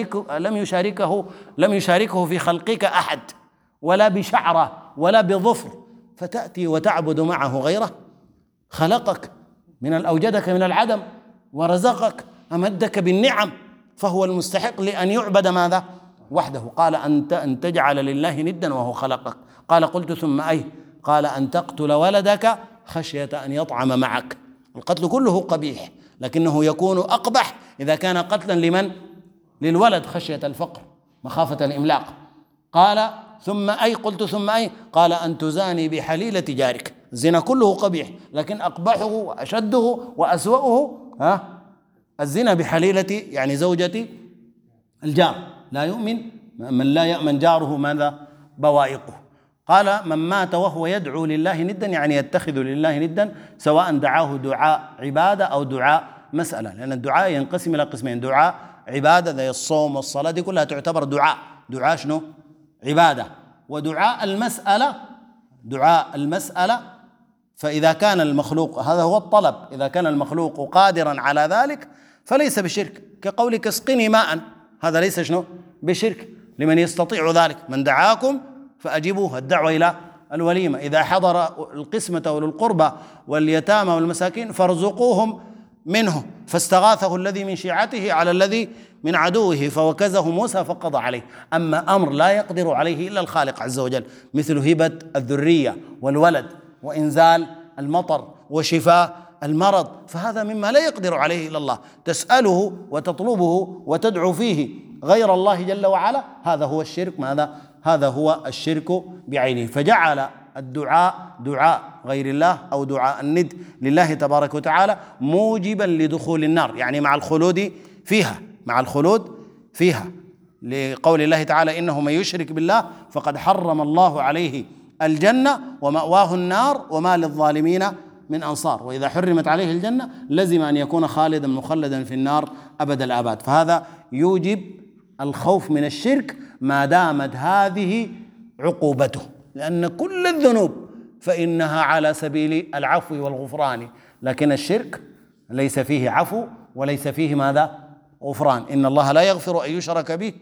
يشاركه في خلقك أحد، ولا بشعرة ولا بظفر، فتأتي وتعبد معه غيره. خلقك أوجدك من العدم ورزقك أمدك بالنعم، فهو المستحق لأن يعبد ماذا؟ وحده. قال: أن تجعل لله ندا وهو خلقك. قال: قلت ثم أي؟ قال: أن تقتل ولدك خشية أن يطعم معك. القتل كله قبيح، لكنه يكون أقبح إذا كان قتلا لمن؟ للولد خشية الفقر مخافة الإملاق. قال ثم أي؟ قلت ثم أي؟ قال أن تزاني بحليلة جارك. الزنا كله قبيح، لكن أقبحه وأشده وأسوأه الزنا بحليلة يعني زوجة الجار. لا يؤمن من لا يأمن جاره ماذا؟ بوائقه. قال من مات وهو يدعو لله ندا، يعني يتخذ لله ندا، سواء دعاه دعاء عبادة أو دعاء مسألة، لأن الدعاء ينقسم إلى قسمين: دعاء عبادة زي الصوم والصلاة، دي كلها تعتبر دعاء شنو؟ عبادة. ودعاء المسألة، دعاء المسألة فإذا كان المخلوق، هذا هو الطلب، إذا كان المخلوق قادرا على ذلك فليس بشرك، كقولك اسقني ماء، هذا ليس شنو؟ بشرك، لمن يستطيع ذلك. من دعاكم فأجيبوه، الدعوة إلى الوليمة. إذا حضر القسمة أولو القربى واليتامى والمساكين فارزقوهم منه، فاستغاثه الذي من شيعته على الذي من عدوه فوكزه موسى فقضى عليه. أما أمر لا يقدر عليه إلا الخالق عز وجل، مثل هبة الذرية والولد وإنزال المطر وشفاء المرض، فهذا مما لا يقدر عليه إلا الله. تسأله وتطلبه وتدعو فيه غير الله جل وعلا، هذا هو الشرك. ماذا؟ هذا هو الشرك بعينه. فجعل الدعاء دعاء غير الله أو دعاء الند لله تبارك وتعالى موجبا لدخول النار، يعني مع الخلود فيها، لقول الله تعالى: إنه من يشرك بالله فقد حرم الله عليه الجنة ومأواه النار وما للظالمين من أنصار. وإذا حرمت عليه الجنة لزم أن يكون خالدا مخلدا في النار أبد الآباد. فهذا يوجب الخوف من الشرك ما دامت هذه عقوبته، لأن كل الذنوب فإنها على سبيل العفو والغفران، لكن الشرك ليس فيه عفو وليس فيه ماذا؟ غفران. إن الله لا يغفر أن يشرك به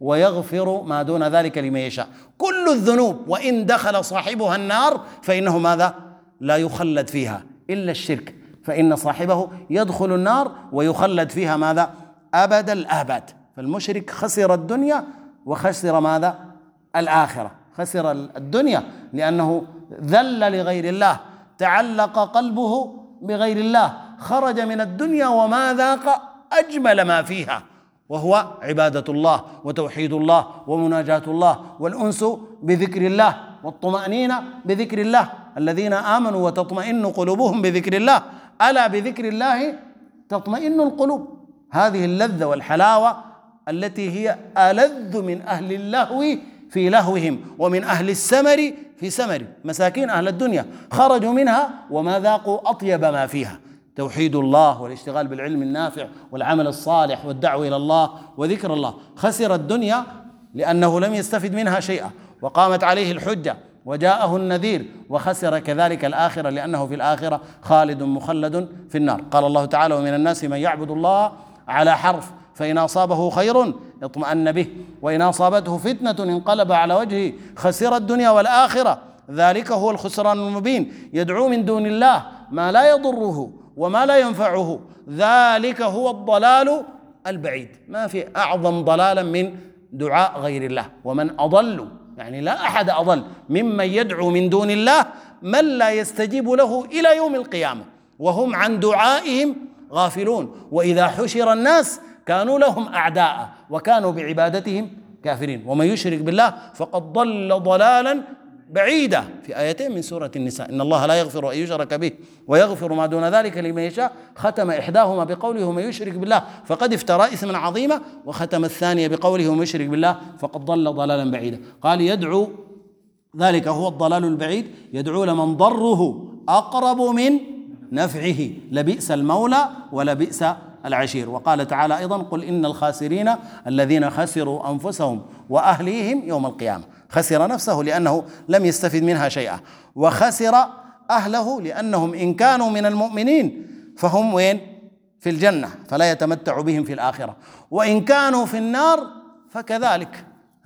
ويغفر ما دون ذلك لمن يشاء. كل الذنوب وإن دخل صاحبها النار فإنه ماذا؟ لا يخلد فيها، إلا الشرك فإن صاحبه يدخل النار ويخلد فيها ماذا؟ أبد الآباد. فالمشرك خسر الدنيا وخسر ماذا؟ الآخرة. خسر الدنيا لأنه ذل لغير الله، تعلق قلبه بغير الله، خرج من الدنيا وما ذاق أجمل ما فيها، وهو عبادة الله وتوحيد الله ومناجاة الله والأنس بذكر الله والطمأنينة بذكر الله. الذين آمنوا وتطمئن قلوبهم بذكر الله، ألا بذكر الله تطمئن القلوب. هذه اللذة والحلاوة التي هي ألذ من أهل اللهو في لهوهم ومن أهل السمر في سمر. مساكين أهل الدنيا خرجوا منها وما ذاقوا أطيب ما فيها: توحيد الله والاشتغال بالعلم النافع والعمل الصالح والدعوة إلى الله وذكر الله. خسر الدنيا لأنه لم يستفد منها شيئا وقامت عليه الحجة وجاءه النذير، وخسر كذلك الآخرة لأنه في الآخرة خالد مخلد في النار. قال الله تعالى: ومن الناس من يعبد الله على حرف فإن أصابه خير اطمأن به وإن أصابته فتنة انقلب على وجهه خسر الدنيا والآخرة ذلك هو الخسران المبين. يدعو من دون الله ما لا يضره وما لا ينفعه، ذلك هو الضلال البعيد. ما في أعظم ضلالا من دعاء غير الله. ومن أضل، يعني لا أحد أضل ممن يدعو من دون الله من لا يستجيب له إلى يوم القيامة وهم عن دعائهم غافلون. وإذا حشر الناس كانوا لهم أعداء وكانوا بعبادتهم كافرين. ومن يشرك بالله فقد ضل ضلالا بعيدا، في آيتين من سورة النساء: إن الله لا يغفر أن يشرك به ويغفر ما دون ذلك لمن يشاء. ختم إحداهما بقوله: ومن يشرك بالله فقد افترى إثما عظيما، وختم الثانية بقوله: ومن يشرك بالله فقد ضل ضلالا بعيدا. قال: يدعو، ذلك هو الضلال البعيد، يدعو لمن ضره أقرب من نفعه، لبئس المولى ولبئس العشير. وقال تعالى أيضا: قل إن الخاسرين الذين خسروا أنفسهم وأهليهم يوم القيامة. خسر نفسه لأنه لم يستفد منها شيئا، وخسر أهله لأنهم إن كانوا من المؤمنين فهم وين؟ في الجنة، فلا يتمتع بهم في الآخرة، وإن كانوا في النار فكذلك.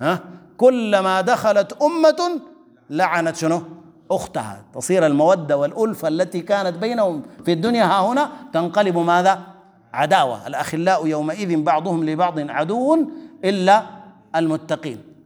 كلما دخلت أمة لعنت شنو؟ أختها. تصير المودة والألفة التي كانت بينهم في الدنيا ها هنا تنقلب ماذا؟ عداوة. الأخلاء يومئذ بعضهم لبعض عدو إلا المتقين.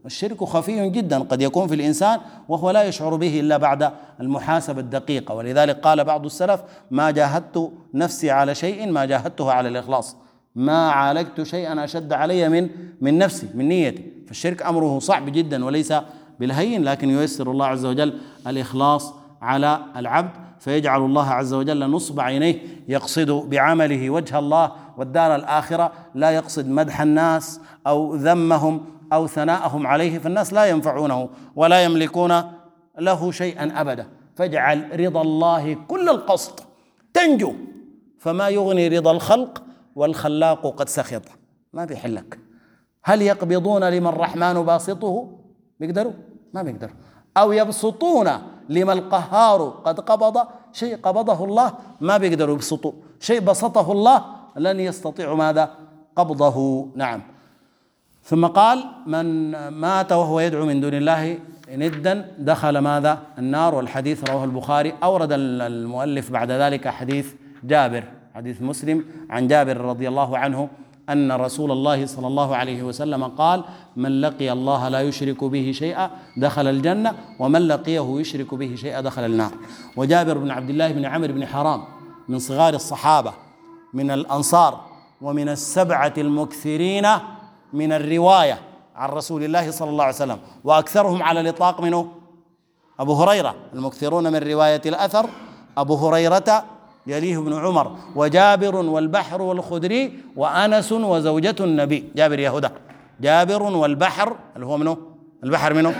والشرك خفي جدا قد يكون في الإنسان وهو لا يشعر به إلا بعد المحاسبة الدقيقة. ولذلك قال بعض السلف: ما جاهدت نفسي على شيء ما جاهدتها على الإخلاص، ما عالجت شيئا أشد علي من نفسي، من نيتي. فالشرك أمره صعب جدا وليس بالهين، لكن ييسر الله عز وجل الإخلاص على العبد، فيجعل الله عز وجل نصب عينيه يقصد بعمله وجه الله والدار الآخرة، لا يقصد مدح الناس أو ذمهم أو ثناءهم عليه، فالناس لا ينفعونه ولا يملكون له شيئا أبدا. فاجعل رضا الله كل القصد تنجو، فما يغني رضا الخلق والخلاق قد سخط. ما بيحلك. هل يقبضون لمن الرحمن باسطه؟ بيقدروا؟ ما بيقدروا. أو يبسطون لما القهار قد قبض؟ شيء قبضه الله ما بيقدروا يبسطوا، شيء بسطه الله لن يستطيعوا ماذا؟ قبضه. نعم. ثم قال: من مات وهو يدعو من دون الله ندا دخل ماذا؟ النار. والحديث رواه البخاري. أورد المؤلف بعد ذلك حديث جابر، حديث مسلم عن جابر رضي الله عنه أن رسول الله صلى الله عليه وسلم قال: من لقي الله لا يشرك به شيئا دخل الجنة، ومن لقيه يشرك به شيئا دخل النار. وجابر بن عبد الله بن عمرو بن حرام من صغار الصحابة من الأنصار، ومن السبعة المكثرين من الرواية عن رسول الله صلى الله عليه وسلم، وأكثرهم على الإطلاق منه أبو هريرة. المكثرون من رواية الأثر أبو هريرة، يليه ابن عمر، وجابر والبحر والخدري وأنس وزوجة النبي. جابر يهودا، جابر والبحر اللي هو منه البحر منه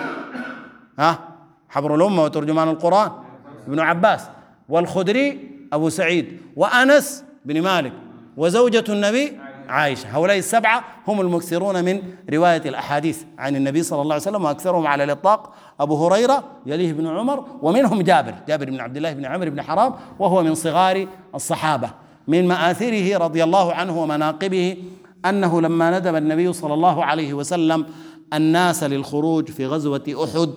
حبر الأمة وترجمان القرآن ابن عباس، والخدري أبو سعيد، وأنس بن مالك، وزوجة النبي عائشة. هؤلاء السبعة هم المكثرون من رواية الأحاديث عن النبي صلى الله عليه وسلم، وأكثرهم على الإطلاق أبو هريرة، يليه ابن عمر، ومنهم جابر بن عبد الله بن عمرو بن حرام، وهو من صغار الصحابة. من مآثره رضي الله عنه ومناقبه أنه لما ندب النبي صلى الله عليه وسلم الناس للخروج في غزوة أحد،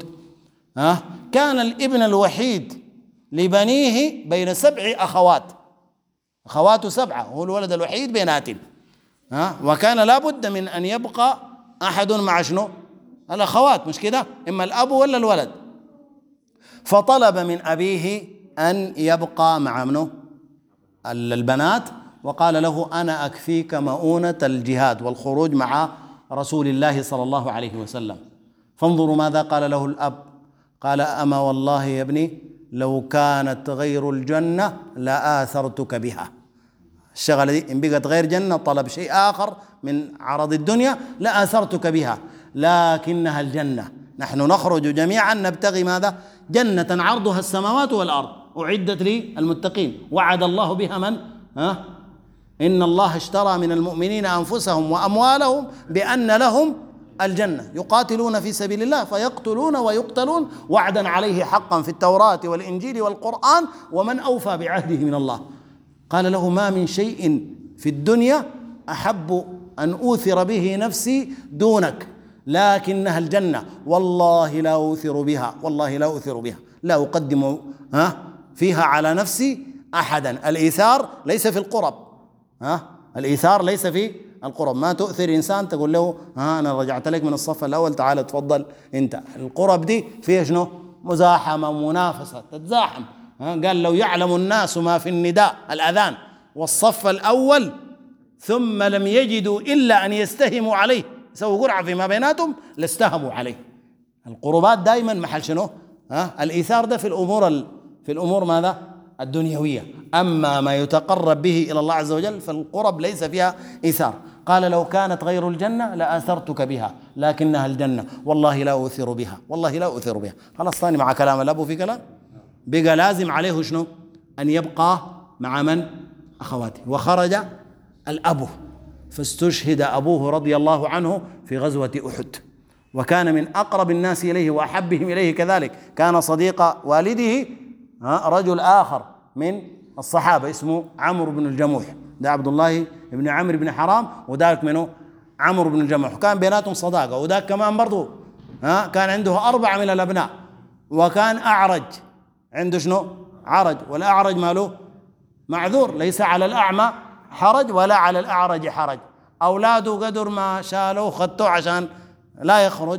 كان الابن الوحيد لبنيه بين 7 أخوات، أخواته 7، هو الولد الوحيد بيناتهم، وكان لا بد من أن يبقى أحد مع شنو؟ الأخوات، مش كده؟ إما الأب ولا الولد. فطلب من أبيه أن يبقى مع منه البنات، وقال له: أنا أكفيك مؤونة الجهاد والخروج مع رسول الله صلى الله عليه وسلم. فانظروا ماذا قال له الأب. قال: أما والله يا ابني لو كانت غير الجنة لآثرتك بها. الشغلة دي إن بقت غير جنة، طلب شيء آخر من عرض الدنيا، لآثرتك بها، لكنها الجنة. نحن نخرج جميعا نبتغي ماذا؟ جنة عرضها السماوات والأرض أعدت للمتقين، وعد الله بها من؟ إن الله اشترى من المؤمنين أنفسهم وأموالهم بأن لهم الجنة، يقاتلون في سبيل الله فيقتلون ويقتلون، وعدا عليه حقا في التوراة والإنجيل والقرآن، ومن أوفى بعهده من الله. قال له: ما من شيء في الدنيا أحب أن أوثر به نفسي دونك، لكنها الجنة، والله لا أوثر بها، والله لا أوثر بها، لا أقدم فيها على نفسي أحدا. الإيثار ليس في القرب، الإيثار ليس في القرب. ما تؤثر إنسان تقول له أنا رجعت لك من الصف الأول، تعال تفضل أنت. القرب دي فيها شنو؟ مزاحمة، منافسة، تتزاحم. قال: لو يعلم الناس ما في النداء الأذان والصف الأول ثم لم يجدوا إلا أن يستهموا عليه، يسووا قرعة فيما بيناتهم لاستهموا عليه. القربات دائما محل شنو؟ الإيثار ده في الأمور ماذا؟ الدنيوية. أما ما يتقرب به إلى الله عز وجل فالقرب ليس فيها إيثار. قال: لو كانت غير الجنة لآثرتك بها، لكنها الجنة، والله لا أؤثر بها، والله لا أؤثر بها. خلاص، ثاني مع كلام الأب في كلام، بقى لازم عليه شنو؟ أن يبقى مع من؟ أخواته. وخرج الأب فاستشهد أبوه رضي الله عنه في غزوة أحد، وكان من أقرب الناس إليه وأحبهم إليه كذلك. كان صديق والده رجل آخر من الصحابة اسمه عمرو بن الجموح، ده عبد الله بن عمرو بن حرام، وذاك منه عمرو بن الجموح، كان بيناتهم صداقة. وذاك كمان برضو كان عنده 4 من الأبناء، وكان أعرج، عنده شنو؟ عرج، والأعرج ماله؟ معذور، ليس على الأعمى حرج ولا على الأعرج حرج. أولاده قدر ما شالوه خدتوه عشان لا يخرج،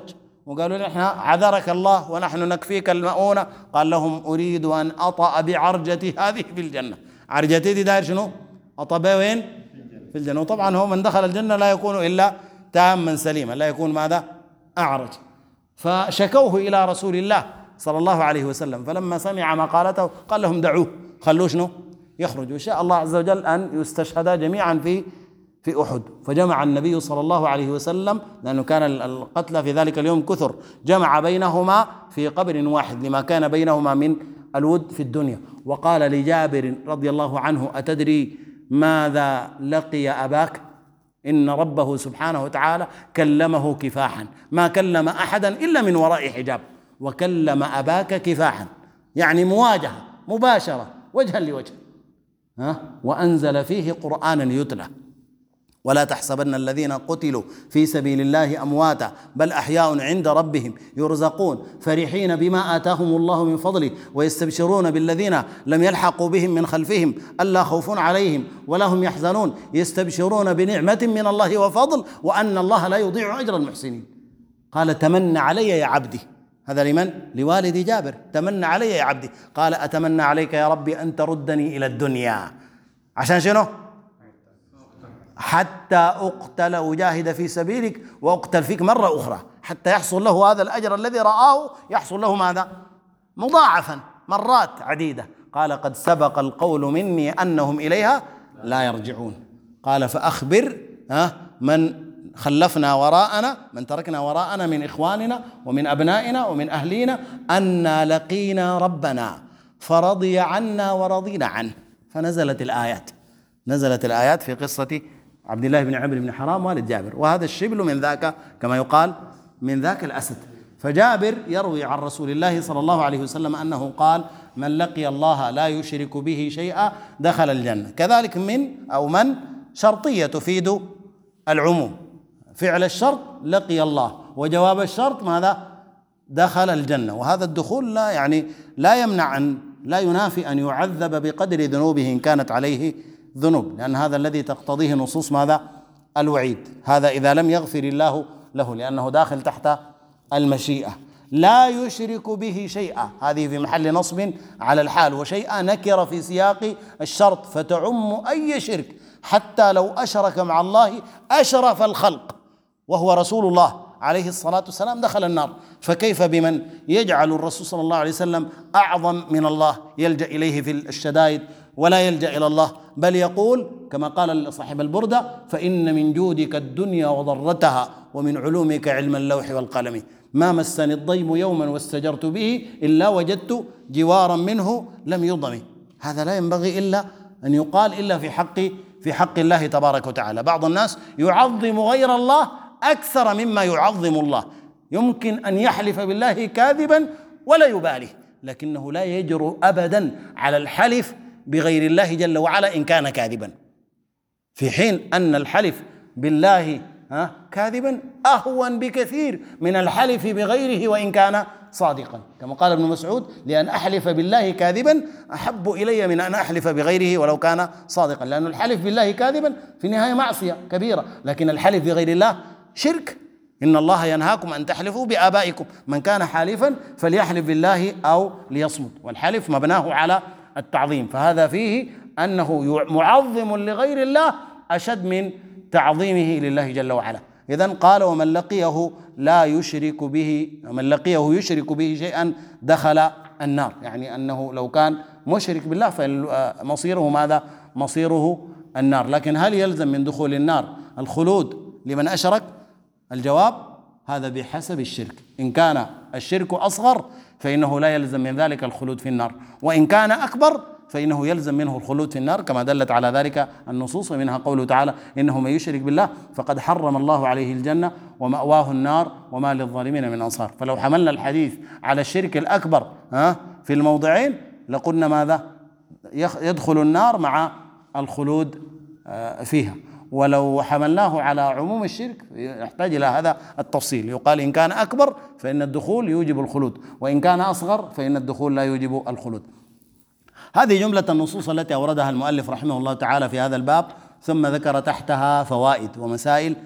وقالوا له إحنا عذرك الله ونحن نكفيك المؤونة. قال لهم أريد أن أطأ بعرجتي هذه في الجنة. عرجتي دي داير شنو؟ أطأ بها وين؟ في الجنة. وطبعا هو من دخل الجنة لا يكون إلا تاما سليما، لا يكون ماذا؟ أعرج. فشكوه إلى رسول الله صلى الله عليه وسلم، فلما سمع مقالته قال لهم دعوه، خلوه شنو؟ يخرج. وشاء الله عز وجل أن يستشهدا جميعا في أحد. فجمع النبي صلى الله عليه وسلم، لأنه كان القتلى في ذلك اليوم كثر، جمع بينهما في قبر واحد لما كان بينهما من الود في الدنيا. وقال لجابر رضي الله عنه: أتدري ماذا لقي أباك؟ إن ربه سبحانه وتعالى كلمه كفاحا، ما كلم أحدا إلا من وراء حجاب، وكلم أباك كفاحا، يعني مواجهة مباشرة وجها لوجه، وأنزل فيه قرآنا يتلى. ولا تحسبن الذين قتلوا في سبيل الله أمواتا بل أحياء عند ربهم يرزقون فرحين بما آتاهم الله من فضله ويستبشرون بالذين لم يلحقوا بهم من خلفهم ألا خوف عليهم ولا هم يحزنون يستبشرون بنعمة من الله وفضل وأن الله لا يضيع أجر المحسنين. قال: تمنى علي يا عبدي. هذا لمن؟ لوالد جابر. تمنى علي يا عبدي. قال: أتمنى عليك يا ربي أن تردني إلى الدنيا. عشان شنو؟ حتى أقتل أجاهد في سبيلك وأقتل فيك مرة أخرى، حتى يحصل له هذا الأجر الذي رآه، يحصل له ماذا؟ مضاعفا مرات عديدة. قال: قد سبق القول مني أنهم إليها لا يرجعون. قال: فأخبر من خلفنا وراءنا، من تركنا وراءنا من إخواننا ومن أبنائنا ومن أهلينا، أنا لقينا ربنا فرضي عنا ورضينا عنه. فنزلت الآيات في قصة عبد الله بن عمرو بن حرام والد جابر. وهذا الشبل من ذاك، كما يقال، من ذاك الأسد. فجابر يروي عن رسول الله صلى الله عليه وسلم أنه قال: من لقي الله لا يشرك به شيئا دخل الجنة. كذلك من شرطية تفيد العموم. فعل الشرط لقي الله، وجواب الشرط ماذا؟ دخل الجنة. وهذا الدخول لا يمنع لا ينافي أن يعذب بقدر ذنوبه إن كانت عليه ذنوب، لأن هذا الذي تقتضيه نصوص ماذا؟ الوعيد. هذا إذا لم يغفر الله له، لأنه داخل تحت المشيئة. لا يشرك به شيئا، هذه في محل نصب على الحال، وشيئا نكر في سياق الشرط فتعم أي شرك، حتى لو أشرك مع الله أشرف الخلق وهو رسول الله عليه الصلاة والسلام دخل النار. فكيف بمن يجعل الرسول صلى الله عليه وسلم أعظم من الله، يلجأ إليه في الشدائد ولا يلجأ إلى الله، بل يقول كما قال صاحب البردة: فإن من جودك الدنيا وضرتها ومن علومك علم اللوح والقلم، ما مسني الضيم يوما واستجرت به إلا وجدت جوارا منه لم يضم. هذا لا ينبغي إلا أن يقال إلا في حق الله تبارك وتعالى. بعض الناس يعظم غير الله أكثر مما يعظم الله، يمكن أن يحلف بالله كاذبا ولا يبالي، لكنه لا يجرؤ أبدا على الحلف بغير الله جل وعلا إن كان كاذبا، في حين أن الحلف بالله كاذبا أهون بكثير من الحلف بغيره وإن كان صادقا، كما قال ابن مسعود: لأن أحلف بالله كاذبا أحب إلي من أن أحلف بغيره ولو كان صادقا. لأن الحلف بالله كاذبا في النهاية معصية كبيرة، لكن الحلف بغير الله شرك. إن الله ينهاكم أن تحلفوا بآبائكم، من كان حالفا فليحلف بالله أو ليصمت. والحلف مبناه على التعظيم، فهذا فيه أنه معظم لغير الله أشد من تعظيمه لله جل وعلا. إذن قال: ومن لقيه يشرك به شيئا دخل النار، يعني أنه لو كان مشرك بالله فمصيره ماذا؟ مصيره النار. لكن هل يلزم من دخول النار الخلود لمن أشرك؟ الجواب: هذا بحسب الشرك. إن كان الشرك أصغر فإنه لا يلزم من ذلك الخلود في النار، وإن كان أكبر فإنه يلزم منه الخلود في النار، كما دلت على ذلك النصوص، ومنها قوله تعالى: إنه من يشرك بالله فقد حرم الله عليه الجنة ومأواه النار وما للظالمين من أنصار. فلو حملنا الحديث على الشرك الأكبر في الموضعين لقلنا ماذا؟ يدخل النار مع الخلود فيها. ولو حملناه على عموم الشرك يحتاج إلى هذا التفصيل، يقال إن كان أكبر فإن الدخول يوجب الخلود، وإن كان أصغر فإن الدخول لا يوجب الخلود. هذه جملة النصوص التي أوردها المؤلف رحمه الله تعالى في هذا الباب، ثم ذكر تحتها فوائد ومسائل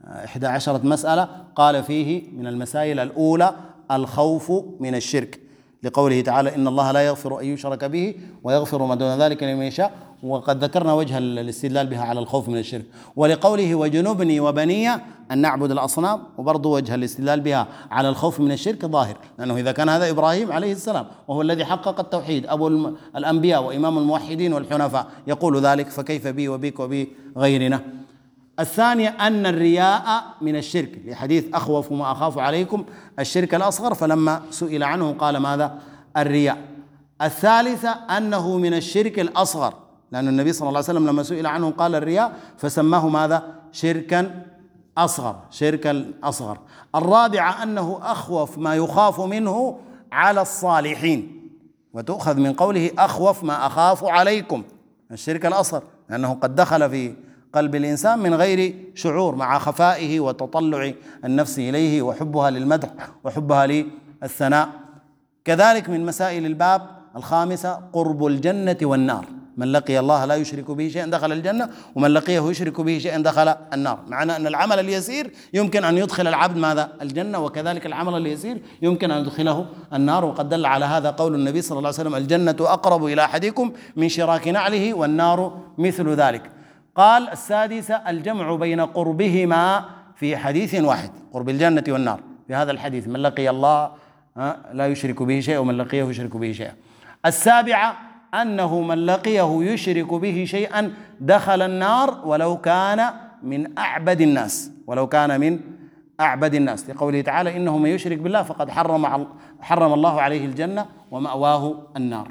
11 مسألة قال فيه من المسائل الأولى الخوف من الشرك، لقوله تعالى إن الله لا يغفر أن يشرك به ويغفر ما دون ذلك لمن يشاء، وقد ذكرنا وجه الاستدلال بها على الخوف من الشرك. ولقوله وجنبني وبني أن نعبد الأصنام، وبرضه وجه الاستدلال بها على الخوف من الشرك ظاهر، لأنه إذا كان هذا إبراهيم عليه السلام وهو الذي حقق التوحيد أبو الأنبياء وإمام الموحدين والحنفاء يقول ذلك، فكيف بي وبيك وبغيرنا؟ الثانية أن الرياء من الشرك، لحديث أخوف ما أخاف عليكم الشرك الأصغر، فلما سئل عنه قال ماذا؟ الرياء. الثالثة أنه من الشرك الأصغر، لأن النبي صلى الله عليه وسلم لما سئل عنه قال الرياء فسماه ماذا؟ شركا أصغر، شركا أصغر. الرابعة أنه أخوف ما يخاف منه على الصالحين، وتؤخذ من قوله أخوف ما أخاف عليكم الشرك الأصغر، لأنه قد دخل في قلب الإنسان من غير شعور مع خفائه وتطلع النفس إليه وحبها للمدح وحبها للثناء. كذلك من مسائل الباب الخامسة قرب الجنة والنار، من لقي الله لا يشرك به شيئا دخل الجنة، ومن لقيه يشرك به شيئا دخل النار، معنى أن العمل اليسير يمكن أن يدخل العبد ماذا؟ الجنة، وكذلك العمل اليسير يمكن أن يدخله النار. وقد دل على هذا قول النبي صلى الله عليه وسلم الجنة أقرب إلى أحدكم من شراك نعله والنار مثل ذلك. قال السادسة الجمع بين قربهما في حديث واحد، قرب الجنة والنار في هذا الحديث، من لقي الله لا يشرك به شيئا ومن لقيه يشرك به شيئا. السابعة أنه من لقيه يشرك به شيئا دخل النار ولو كان من أعبد الناس، ولو كان من أعبد الناس، لقوله تعالى إنه من يشرك بالله فقد حرم الله عليه الجنة ومأواه النار.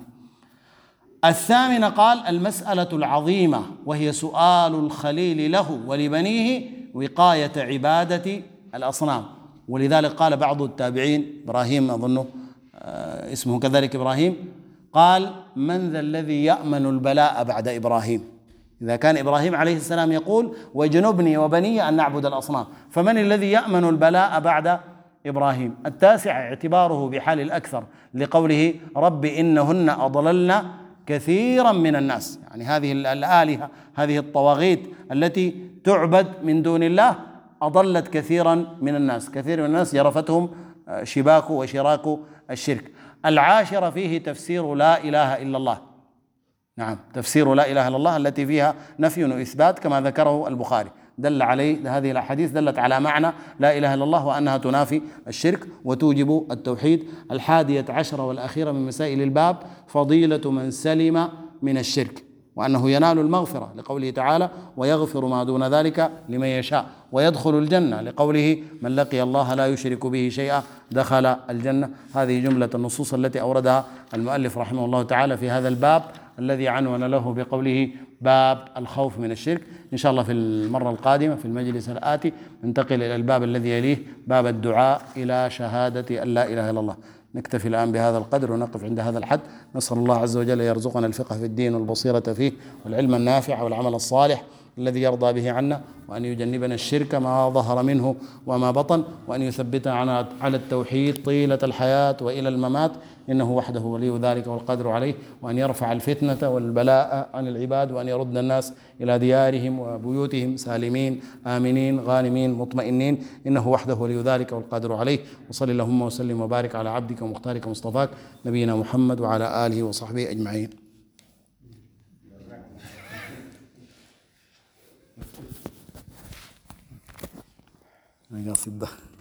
الثامنة قال المسألة العظيمة، وهي سؤال الخليل له ولبنيه وقاية عبادة الأصنام. ولذلك قال بعض التابعين إبراهيم أظنه اسمه كذلك إبراهيم، قال من ذا الذي يأمن البلاء بعد إبراهيم؟ إذا كان إبراهيم عليه السلام يقول وجنبني وبني أن نعبد الأصنام، فمن الذي يأمن البلاء بعد إبراهيم؟ التاسع اعتباره بحال الأكثر، لقوله رب إنهن أضللن كثيرا من الناس، يعني هذه الآلهة هذه الطواغيت التي تعبد من دون الله أضلت كثيرا من الناس، كثير من الناس جرفتهم شباك وشراك الشرك. العاشرة فيه تفسير لا إله إلا الله، نعم تفسير لا إله إلا الله التي فيها نفي وإثبات كما ذكره البخاري، دل عليه هذه الأحاديث دلت على معنى لا إله إلا الله وأنها تنافي الشرك وتوجب التوحيد. 11 والأخيرة من مسائل الباب فضيلة من سلم من الشرك، وأنه ينال المغفرة، لقوله تعالى ويغفر ما دون ذلك لمن يشاء ويدخل الجنة، لقوله من لقي الله لا يشرك به شيئا دخل الجنة. هذه جملة النصوص التي أوردها المؤلف رحمه الله تعالى في هذا الباب الذي عنون له بقوله باب الخوف من الشرك. إن شاء الله في المرة القادمة في المجلس الآتي ننتقل إلى الباب الذي يليه، باب الدعاء إلى شهادة أن لا إله إلا الله. نكتفي الآن بهذا القدر ونقف عند هذا الحد. نسأل الله عز وجل يرزقنا الفقه في الدين والبصيرة فيه والعلم النافع والعمل الصالح الذي يرضى به عنا، وأن يجنبنا الشرك ما ظهر منه وما بطن، وأن يثبتنا على التوحيد طيلة الحياة وإلى الممات، إنه وحده ولي ذلك والقدر عليه، وأن يرفع الفتنة والبلاء عن العباد، وأن يرد الناس إلى ديارهم وبيوتهم سالمين آمنين غانمين مطمئنين، إنه وحده ولي ذلك والقادر عليه. وصل اللهم وسلم وبارك على عبدك ومختارك مصطفاك نبينا محمد وعلى آله وصحبه أجمعين. قصيدة